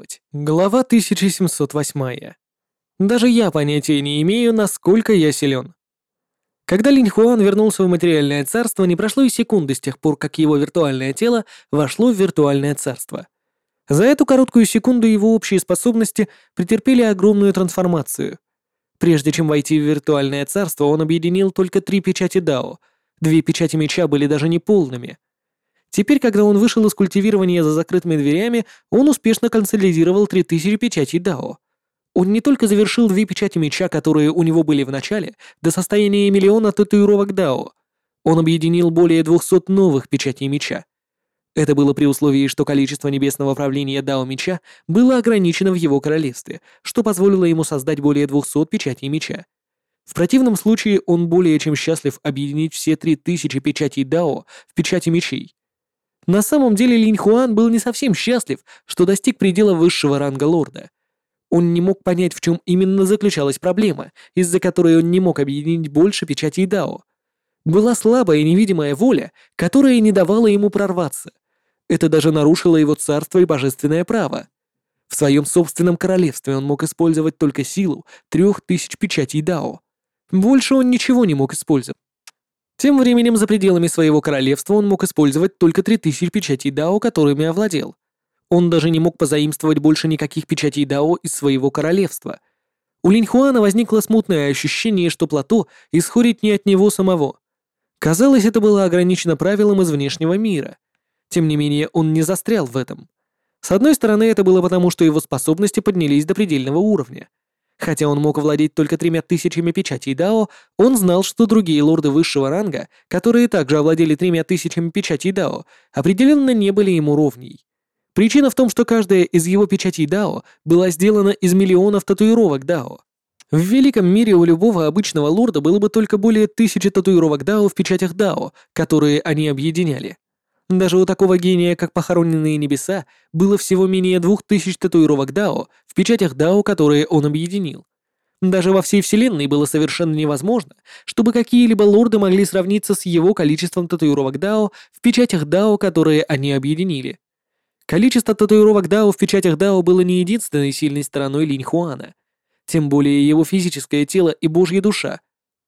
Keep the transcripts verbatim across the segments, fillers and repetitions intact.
попробовать. Глава тысяча семьсот восемь. Даже я понятия не имею, насколько я силен. Когда Линь Хуан вернулся в материальное царство, не прошло и секунды с тех пор, как его виртуальное тело вошло в виртуальное царство. За эту короткую секунду его общие способности претерпели огромную трансформацию. Прежде чем войти в виртуальное царство, он объединил только три печати Дао. Две печати меча были даже не полными. Теперь, когда он вышел из культивирования за закрытыми дверями, он успешно консолидировал три тысячи печатей Дао. Он не только завершил две печати меча, которые у него были в начале, до состояния миллиона татуировок Дао. Он объединил более двухсот новых печатей меча. Это было при условии, что количество небесного правления Дао меча было ограничено в его королевстве, что позволило ему создать более двухсот печатей меча. В противном случае он более чем счастлив объединить все три тысячи печатей Дао в печати мечей. На самом деле Линь Хуан был не совсем счастлив, что достиг предела высшего ранга лорда. Он не мог понять, в чем именно заключалась проблема, из-за которой он не мог объединить больше печатей Дао. Была слабая невидимая воля, которая не давала ему прорваться. Это даже нарушило его царство и божественное право. В своем собственном королевстве он мог использовать только силу трех тысяч печатей Дао. Больше он ничего не мог использовать. Тем временем за пределами своего королевства он мог использовать только три тысячи печатей Дао, которыми овладел. Он даже не мог позаимствовать больше никаких печатей Дао из своего королевства. У Линь Хуана возникло смутное ощущение, что плато исходит не от него самого. Казалось, это было ограничено правилом из внешнего мира. Тем не менее, он не застрял в этом. С одной стороны, это было потому, что его способности поднялись до предельного уровня. Хотя он мог владеть только тремя тысячами печатей Дао, он знал, что другие лорды высшего ранга, которые также овладели тремя тысячами печатей Дао, определенно не были ему ровней. Причина в том, что каждая из его печатей Дао была сделана из миллионов татуировок Дао. В великом мире у любого обычного лорда было бы только более тысячи татуировок Дао в печатях Дао, которые они объединяли. Даже у такого гения, как Похороненные Небеса, было всего менее двух тысяч татуировок Дао в печатях Дао, которые он объединил. Даже во всей вселенной было совершенно невозможно, чтобы какие-либо лорды могли сравниться с его количеством татуировок Дао в печатях Дао, которые они объединили. Количество татуировок Дао в печатях Дао было не единственной сильной стороной Линь Хуана. Тем более его физическое тело и божья душа.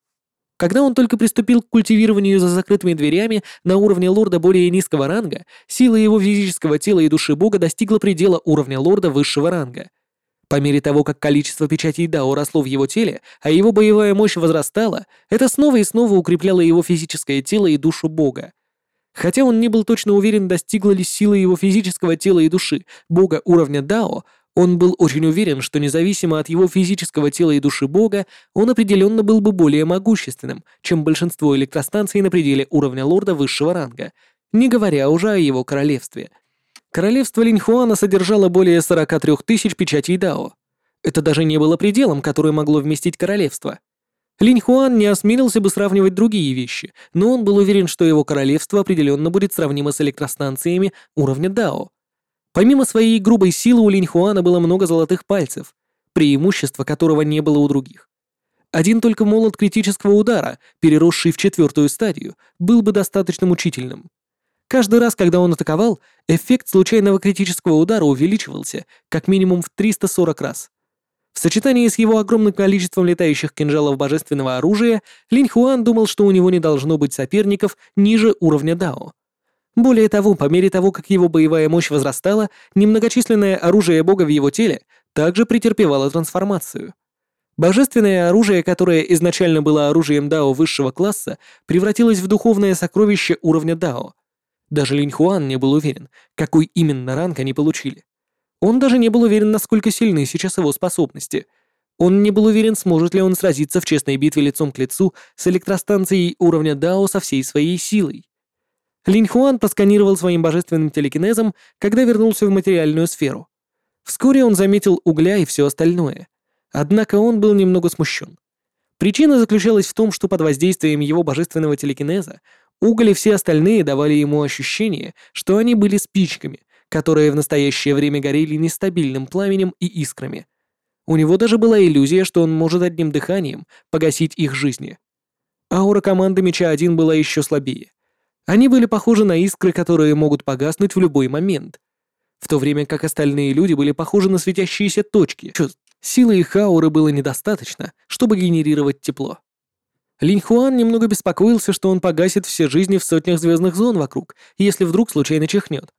Когда он только приступил к культивированию за закрытыми дверями на уровне лорда более низкого ранга, сила его физического тела и души бога достигла предела уровня лорда высшего ранга. По мере того, как количество печатей Дао росло в его теле, а его боевая мощь возрастала, это снова и снова укрепляло его физическое тело и душу бога. Хотя он не был точно уверен, достигла ли сила его физического тела и души бога уровня Дао, он был очень уверен, что независимо от его физического тела и души бога, он определенно был бы более могущественным, чем большинство электростанций на пределе уровня лорда высшего ранга, не говоря уже о его королевстве. Королевство Линь Хуана содержало более сорока трёх тысяч печатей Дао. Это даже не было пределом, который могло вместить королевство. Линь Хуан не осмелился бы сравнивать другие вещи, но он был уверен, что его королевство определенно будет сравнимо с электростанциями уровня Дао. Помимо своей грубой силы у Линь Хуана было много золотых пальцев, преимущество которого не было у других. Один только молот критического удара, переросший в четвертую стадию, был бы достаточно мучительным. Каждый раз, когда он атаковал, эффект случайного критического удара увеличивался как минимум в триста сорок раз. В сочетании с его огромным количеством летающих кинжалов божественного оружия, Линь Хуан думал, что у него не должно быть соперников ниже уровня Дао. Более того, по мере того, как его боевая мощь возрастала, немногочисленное оружие бога в его теле также претерпевало трансформацию. Божественное оружие, которое изначально было оружием Дао высшего класса, превратилось в духовное сокровище уровня Дао. Даже Линь Хуан не был уверен, какой именно ранг они получили. Он даже не был уверен, насколько сильны сейчас его способности. Он не был уверен, сможет ли он сразиться в честной битве лицом к лицу с электростанцией уровня Дао со всей своей силой. Линь Хуан просканировал своим божественным телекинезом, когда вернулся в материальную сферу. Вскоре он заметил угля и все остальное. Однако он был немного смущен. Причина заключалась в том, что под воздействием его божественного телекинеза уголь и все остальные давали ему ощущение, что они были спичками, которые в настоящее время горели нестабильным пламенем и искрами. У него даже была иллюзия, что он может одним дыханием погасить их жизни. Аура команды Меча один была еще слабее. Они были похожи на искры, которые могут погаснуть в любой момент. в то время как остальные люди были похожи на светящиеся точки. Чувств. Силы их ауры было недостаточно, чтобы генерировать тепло. Линь Хуан немного беспокоился, что он погасит все жизни в сотнях звездных зон вокруг, если вдруг случайно чихнет.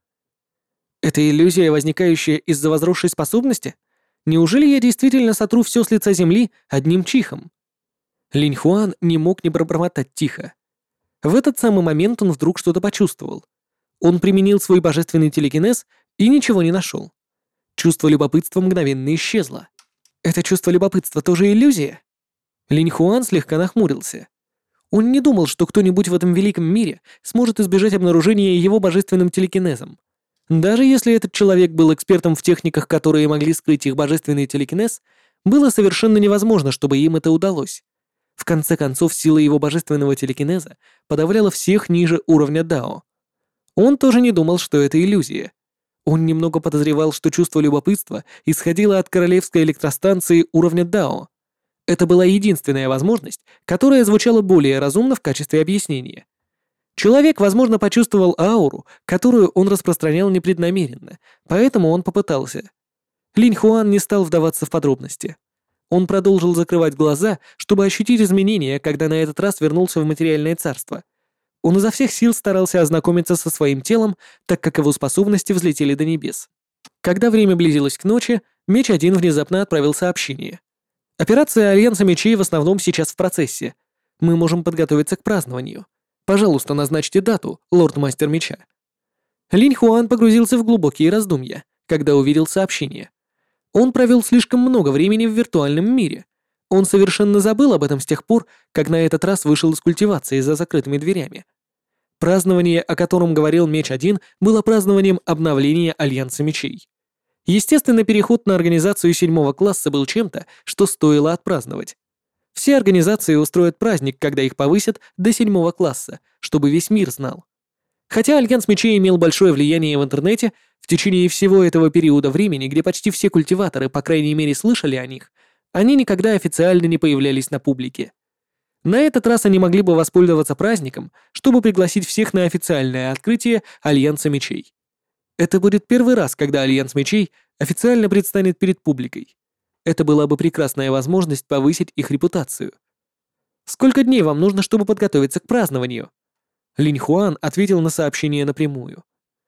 Это иллюзия, возникающая из-за возросшей способности? Неужели я действительно сотру все с лица земли одним чихом? Линь Хуан не мог не пробормотать тихо. В этот самый момент он вдруг что-то почувствовал. Он применил свой божественный телекинез и ничего не нашел. Чувство любопытства мгновенно исчезло. Это чувство любопытства тоже иллюзия? Линь Хуан слегка нахмурился. Он не думал, что кто-нибудь в этом великом мире сможет избежать обнаружения его божественным телекинезом. Даже если этот человек был экспертом в техниках, которые могли скрыть их божественный телекинез, было совершенно невозможно, чтобы им это удалось. В конце концов, сила его божественного телекинеза подавляла всех ниже уровня Дао. Он тоже не думал, что это иллюзия. Он немного подозревал, что чувство любопытства исходило от королевской электростанции уровня Дао. Это была единственная возможность, которая звучала более разумно в качестве объяснения. Человек, возможно, почувствовал ауру, которую он распространял непреднамеренно, поэтому он попытался. Линь Хуан не стал вдаваться в подробности. Он продолжил закрывать глаза, чтобы ощутить изменения, когда на этот раз вернулся в материальное царство. Он изо всех сил старался ознакомиться со своим телом, так как его способности взлетели до небес. Когда время близилось к ночи, Меч один внезапно отправил сообщение. Операция Альянса Мечей в основном сейчас в процессе. Мы можем подготовиться к празднованию. Пожалуйста, назначьте дату, лорд-мастер меча. Линь Хуан погрузился в глубокие раздумья, когда увидел сообщение. Он провел слишком много времени в виртуальном мире. Он совершенно забыл об этом с тех пор, как на этот раз вышел из культивации за закрытыми дверями. Празднование, о котором говорил Меч один, было празднованием обновления Альянса Мечей. Естественно, переход на организацию седьмого класса был чем-то, что стоило отпраздновать. Все организации устроят праздник, когда их повысят до седьмого класса, чтобы весь мир знал. Хотя Альянс Мечей имел большое влияние в интернете, в течение всего этого периода времени, где почти все культиваторы, по крайней мере, слышали о них, они никогда официально не появлялись на публике. На этот раз они могли бы воспользоваться праздником, чтобы пригласить всех на официальное открытие Альянса Мечей. Это будет первый раз, когда Альянс Мечей официально предстанет перед публикой. Это была бы прекрасная возможность повысить их репутацию. Сколько дней вам нужно, чтобы подготовиться к празднованию? Линь Хуан ответил на сообщение напрямую.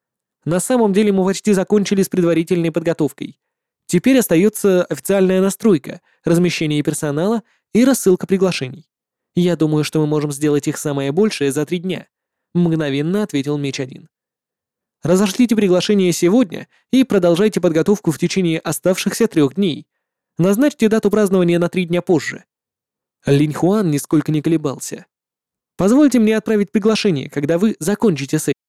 На самом деле мы почти закончили с предварительной подготовкой. Теперь остается официальная настройка, размещение персонала и рассылка приглашений. Я думаю, что мы можем сделать их самое большее за три дня, мгновенно ответил Меч один. Разошлите приглашение сегодня и продолжайте подготовку в течение оставшихся трех дней. Назначьте дату празднования на три дня позже. Линь Хуан нисколько не колебался. Позвольте мне отправить приглашение, когда вы закончите с